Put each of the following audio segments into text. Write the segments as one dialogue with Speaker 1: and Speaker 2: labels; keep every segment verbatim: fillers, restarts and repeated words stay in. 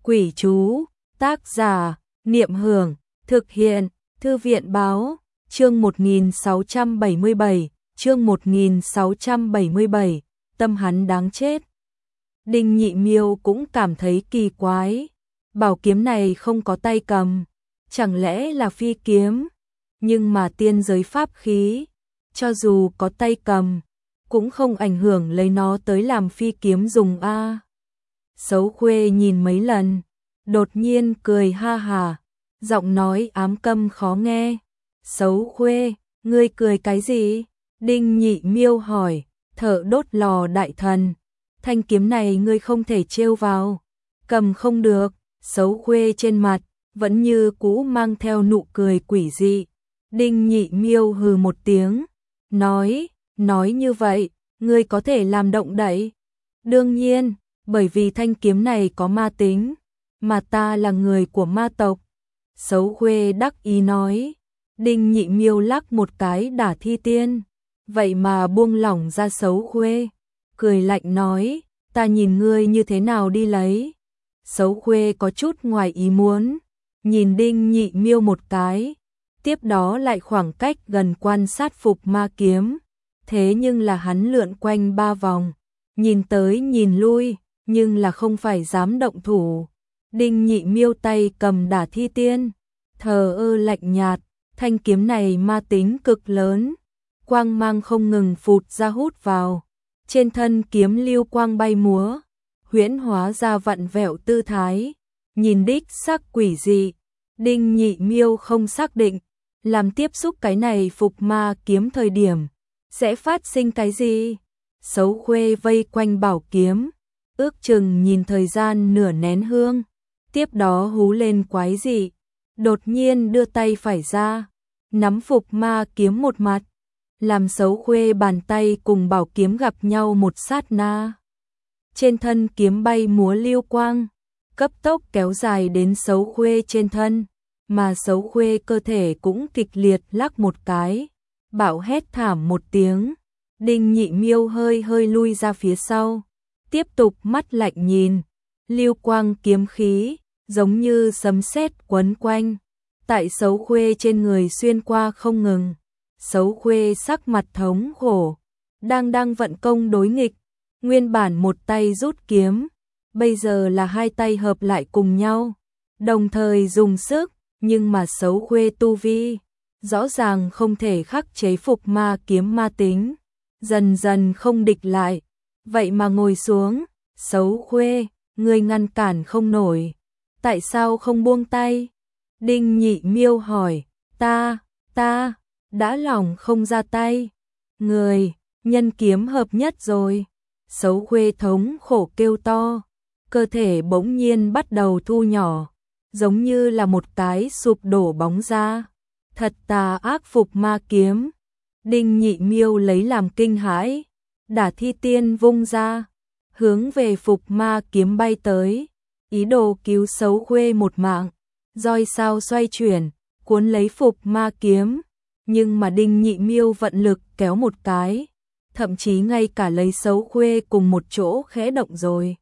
Speaker 1: Quỷ chú, tác giả, Niệm Hưởng, thực hiện, Thư viện báo, chương một nghìn sáu trăm bảy mươi bảy, chương một nghìn sáu trăm bảy mươi bảy, tâm hắn đáng chết. Đinh Nhị Miêu cũng cảm thấy kỳ quái, bảo kiếm này không có tay cầm, chẳng lẽ là phi kiếm, nhưng mà tiên giới pháp khí, cho dù có tay cầm, cũng không ảnh hưởng lấy nó tới làm phi kiếm dùng a. Sấu Khuê nhìn mấy lần, đột nhiên cười ha hà, giọng nói ám câm khó nghe. Sấu Khuê, ngươi cười cái gì? Đinh Nhị Miêu hỏi, thợ đốt lò đại thần, thanh kiếm này ngươi không thể trêu vào, cầm không được. Sấu Khuê trên mặt vẫn như cũ mang theo nụ cười quỷ dị. Đinh Nhị Miêu hừ một tiếng, nói, nói như vậy, ngươi có thể làm động đậy. Đương nhiên, bởi vì thanh kiếm này có ma tính, mà ta là người của ma tộc. Sấu Khuê đắc ý nói. Đinh Nhị Miêu lắc một cái đả thi tiên, vậy mà buông lỏng ra Sấu Khuê, cười lạnh nói, ta nhìn ngươi như thế nào đi lấy. Sấu Khuê có chút ngoài ý muốn, nhìn Đinh Nhị Miêu một cái, tiếp đó lại khoảng cách gần quan sát phục ma kiếm. Thế nhưng là hắn lượn quanh ba vòng, nhìn tới nhìn lui, nhưng là không phải dám động thủ. Đinh Nhị Miêu tay cầm đả thi tiên, thờ ơ lạnh nhạt, thanh kiếm này ma tính cực lớn, quang mang không ngừng phụt ra hút vào, trên thân kiếm lưu quang bay múa, huyễn hóa ra vặn vẹo tư thái, nhìn đích xác quỷ dị. Đinh Nhị Miêu không xác định, làm tiếp xúc cái này phục ma kiếm thời điểm, sẽ phát sinh cái gì? Sấu Khuê vây quanh bảo kiếm, ước chừng nhìn thời gian nửa nén hương, tiếp đó hú lên quái dị, đột nhiên đưa tay phải ra, nắm phục ma kiếm một mặt, làm Sấu Khuê bàn tay cùng bảo kiếm gặp nhau một sát na. Trên thân kiếm bay múa lưu quang, cấp tốc kéo dài đến Sấu Khuê trên thân, mà Sấu Khuê cơ thể cũng kịch liệt lắc một cái, bạo hét thảm một tiếng. Đinh Nhị Miêu hơi hơi lui ra phía sau, tiếp tục mắt lạnh nhìn, lưu quang kiếm khí, giống như sấm sét quấn quanh, tại Sấu Khuê trên người xuyên qua không ngừng. Sấu Khuê sắc mặt thống khổ, đang đang vận công đối nghịch, nguyên bản một tay rút kiếm, bây giờ là hai tay hợp lại cùng nhau, đồng thời dùng sức, nhưng mà Sấu Khuê tu vi, rõ ràng không thể khắc chế phục ma kiếm ma tính, dần dần không địch lại, vậy mà ngồi xuống. Sấu Khuê, ngươi ngăn cản không nổi, tại sao không buông tay? Đinh Nhị Miêu hỏi, ta, ta, đã lòng không ra tay, người, nhân kiếm hợp nhất rồi. Sấu Khuê thống khổ kêu to, cơ thể bỗng nhiên bắt đầu thu nhỏ, giống như là một cái sụp đổ bóng ra, thật tà ác phục ma kiếm. Đinh Nhị Miêu lấy làm kinh hãi, đả thi tiên vung ra, hướng về phục ma kiếm bay tới, ý đồ cứu Sấu Khuê một mạng. Roi sao xoay chuyển, cuốn lấy phục ma kiếm, nhưng mà Đinh Nhị Miêu vận lực kéo một cái, thậm chí ngay cả lấy Sấu Khuê cùng một chỗ khẽ động rồi.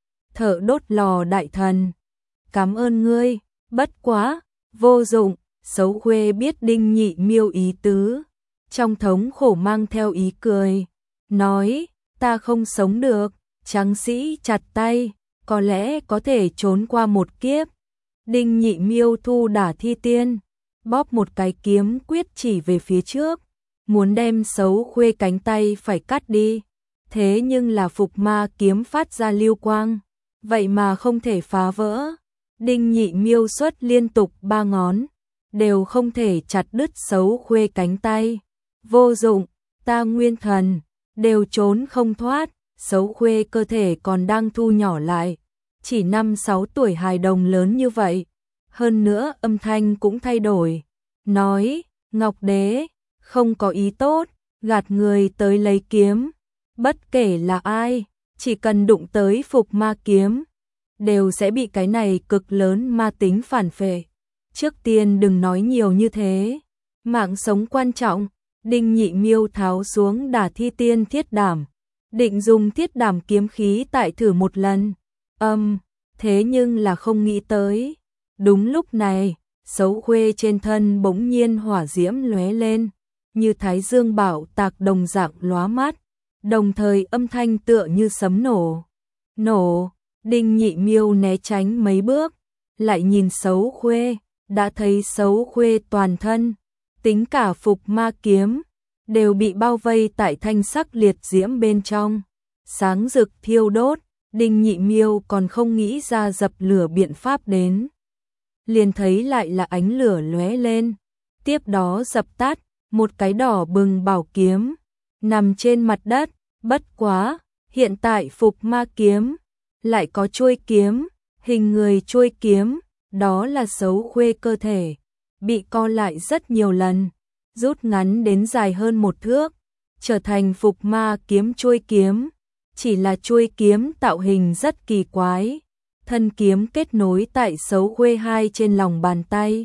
Speaker 1: Thợ đốt lò đại thần, cảm ơn ngươi, bất quá, vô dụng. Sấu Khuê biết Đinh Nhị Miêu ý tứ, trong thống khổ mang theo ý cười, nói, ta không sống được, tráng sĩ chặt tay, có lẽ có thể trốn qua một kiếp. Đinh Nhị Miêu thu đả thi tiên, bóp một cái kiếm quyết chỉ về phía trước, muốn đem Sấu Khuê cánh tay phải cắt đi, thế nhưng là phục ma kiếm phát ra lưu quang, vậy mà không thể phá vỡ. Đinh Nhị Miêu xuất liên tục ba ngón, đều không thể chặt đứt Sấu Khuê cánh tay. Vô dụng, ta nguyên thần, đều trốn không thoát. Sấu Khuê cơ thể còn đang thu nhỏ lại, chỉ năm sáu tuổi hài đồng lớn như vậy. Hơn nữa âm thanh cũng thay đổi, nói, Ngọc Đế, không có ý tốt, gạt người tới lấy kiếm. Bất kể là ai, chỉ cần đụng tới phục ma kiếm, đều sẽ bị cái này cực lớn ma tính phản phệ. Trước tiên đừng nói nhiều như thế, mạng sống quan trọng. Đinh Nhị Miêu tháo xuống đả thi tiên thiết đảm, định dùng thiết đảm kiếm khí tại thử một lần. Âm, thế nhưng là không nghĩ tới. Đúng lúc này, Sấu Khuê trên thân bỗng nhiên hỏa diễm lóe lên, như thái dương bảo tạc đồng dạng lóa mắt, đồng thời âm thanh tựa như sấm nổ. Nổ, Đinh Nhị Miêu né tránh mấy bước, lại nhìn Sấu Khuê, đã thấy Sấu Khuê toàn thân, tính cả phục ma kiếm, đều bị bao vây tại thanh sắc liệt diễm bên trong, sáng rực thiêu đốt. Đinh Nhị Miêu còn không nghĩ ra dập lửa biện pháp đến, liền thấy lại là ánh lửa lóe lên, tiếp đó dập tắt, một cái đỏ bừng bảo kiếm nằm trên mặt đất. Bất quá, hiện tại phục ma kiếm lại có chuôi kiếm, hình người chuôi kiếm, đó là Sấu Khuê cơ thể bị co lại rất nhiều lần, rút ngắn đến dài hơn một thước, trở thành phục ma kiếm chuôi kiếm. Chỉ là chuôi kiếm tạo hình rất kỳ quái, thân kiếm kết nối tại Sấu Khuê hai trên lòng bàn tay.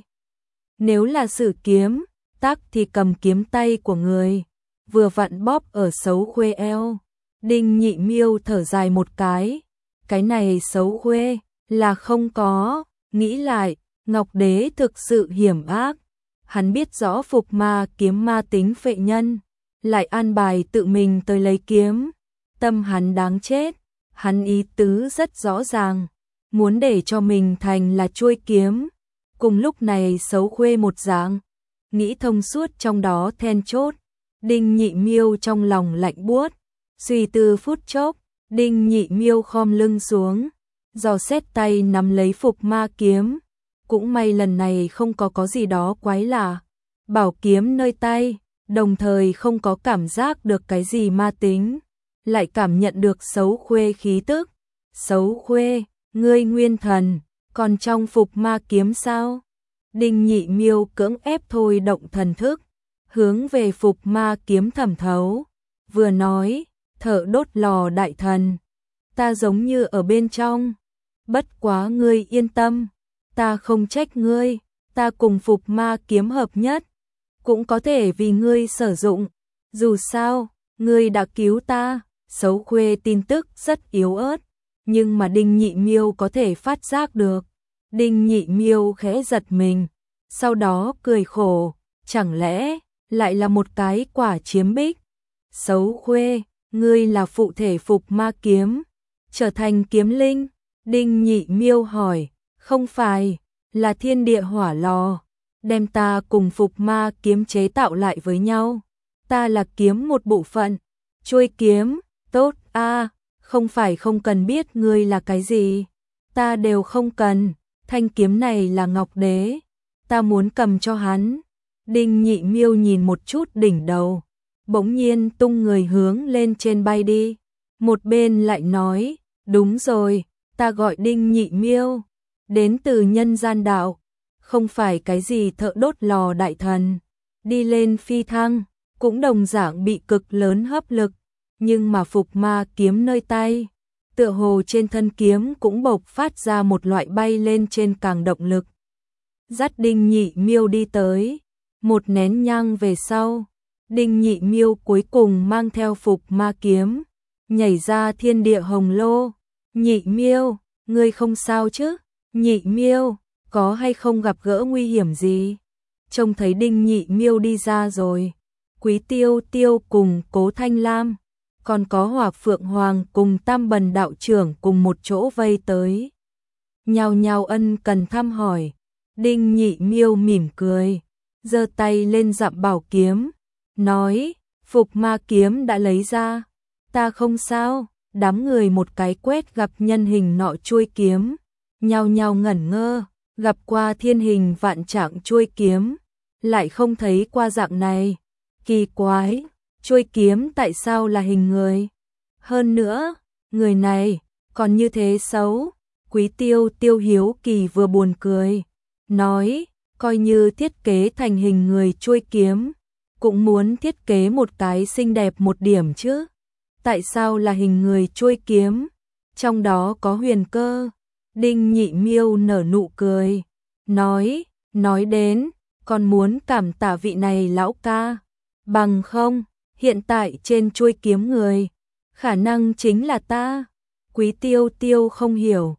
Speaker 1: Nếu là sử kiếm, tắc thì cầm kiếm tay của người, vừa vặn bóp ở Sấu Khuê eo. Đinh Nhị Miêu thở dài một cái, cái này Sấu Khuê là không có, nghĩ lại, Ngọc Đế thực sự hiểm ác, hắn biết rõ phục ma kiếm ma tính phệ nhân, lại an bài tự mình tới lấy kiếm. Tâm hắn đáng chết, hắn ý tứ rất rõ ràng, muốn để cho mình thành là chuôi kiếm. Cùng lúc này Sấu Khuê một dạng, nghĩ thông suốt trong đó then chốt. Đinh Nhị Miêu trong lòng lạnh buốt, suy tư phút chốc, Đinh Nhị Miêu khom lưng xuống, dò xét tay nắm lấy phục ma kiếm. Cũng may lần này không có có gì đó quái lạ, bảo kiếm nơi tay, đồng thời không có cảm giác được cái gì ma tính, lại cảm nhận được Sấu Khuê khí tức. Sấu Khuê, ngươi nguyên thần, còn trong phục ma kiếm sao? Đinh Nhị Miêu cưỡng ép thôi động thần thức, hướng về phục ma kiếm thẩm thấu, vừa nói, thợ đốt lò đại thần, ta giống như ở bên trong, bất quá ngươi yên tâm, ta không trách ngươi, ta cùng phục ma kiếm hợp nhất, cũng có thể vì ngươi sử dụng, dù sao, ngươi đã cứu ta. Sấu Khuê tin tức rất yếu ớt, nhưng mà Đinh Nhị Miêu có thể phát giác được. Đinh Nhị Miêu khẽ giật mình, sau đó cười khổ, chẳng lẽ lại là một cái quả chiếm bích? Sấu Khuê, ngươi là phụ thể phục ma kiếm, trở thành kiếm linh? Đinh Nhị Miêu hỏi, không phải, là thiên địa hỏa lò, đem ta cùng phục ma kiếm chế tạo lại với nhau. Ta là kiếm một bộ phận, chuôi kiếm. Tốt a, à, không phải không cần biết ngươi là cái gì, ta đều không cần, thanh kiếm này là Ngọc Đế, ta muốn cầm cho hắn. Đinh Nhị Miêu nhìn một chút đỉnh đầu, bỗng nhiên tung người hướng lên trên bay đi, một bên lại nói, đúng rồi, ta gọi Đinh Nhị Miêu, đến từ nhân gian đạo, không phải cái gì thợ đốt lò đại thần, đi lên phi thăng, cũng đồng dạng bị cực lớn hấp lực. Nhưng mà phục ma kiếm nơi tay, tựa hồ trên thân kiếm cũng bộc phát ra một loại bay lên trên càng động lực. Dắt Đinh Nhị Miêu đi tới, một nén nhang về sau, Đinh Nhị Miêu cuối cùng mang theo phục ma kiếm, nhảy ra thiên địa hồng lô. Nhị Miêu, ngươi không sao chứ? Nhị Miêu, có hay không gặp gỡ nguy hiểm gì? Trông thấy Đinh Nhị Miêu đi ra rồi, Quý Tiêu Tiêu cùng Cố Thanh Lam, còn có Hỏa Phượng Hoàng cùng Tam Bần đạo trưởng cùng một chỗ vây tới. Nhào nhào ân cần thăm hỏi, Đinh Nhị Miêu mỉm cười, giơ tay lên dặm bảo kiếm, nói, phục ma kiếm đã lấy ra, ta không sao. Đám người một cái quét gặp nhân hình nọ chuôi kiếm, nhao nhao ngẩn ngơ, gặp qua thiên hình vạn trạng chuôi kiếm, lại không thấy qua dạng này, kỳ quái. Chuôi kiếm tại sao là hình người? Hơn nữa, người này còn như thế xấu. Quý Tiêu Tiêu hiếu kỳ vừa buồn cười, nói, coi như thiết kế thành hình người chuôi kiếm, cũng muốn thiết kế một cái xinh đẹp một điểm chứ. Tại sao là hình người chuôi kiếm? Trong đó có huyền cơ. Đinh Nhị Miêu nở nụ cười, nói, nói đến, còn muốn cảm tạ vị này lão ca, bằng không, hiện tại trên chuôi kiếm người, khả năng chính là ta. Quý Tiêu Tiêu không hiểu,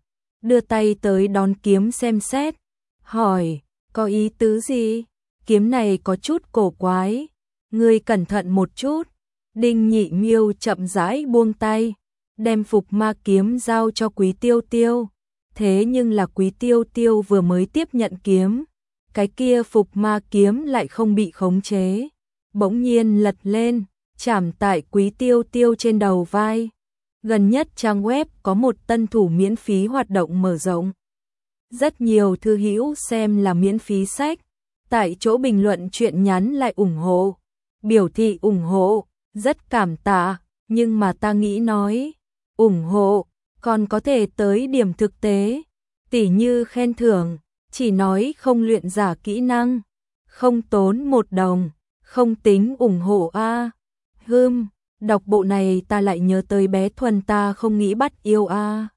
Speaker 1: đưa tay tới đón kiếm xem xét, hỏi, có ý tứ gì? Kiếm này có chút cổ quái, ngươi cẩn thận một chút. Đinh Nhị Miêu chậm rãi buông tay, đem Phục Ma kiếm giao cho Quý Tiêu Tiêu. Thế nhưng là Quý Tiêu Tiêu vừa mới tiếp nhận kiếm, cái kia Phục Ma kiếm lại không bị khống chế, bỗng nhiên lật lên, chạm tại Quý Tiêu Tiêu trên đầu vai. Gần nhất trang web có một tân thủ miễn phí hoạt động mở rộng. Rất nhiều thư hữu xem là miễn phí sách, tại chỗ bình luận chuyện nhắn lại ủng hộ, biểu thị ủng hộ, rất cảm tạ, nhưng mà ta nghĩ nói, ủng hộ, còn có thể tới điểm thực tế, tỉ như khen thưởng, chỉ nói không luyện giả kỹ năng, không tốn một đồng, không tính ủng hộ a. À. Hừm, đọc bộ này ta lại nhớ tới bé Thuần ta không nghĩ bắt yêu a. À.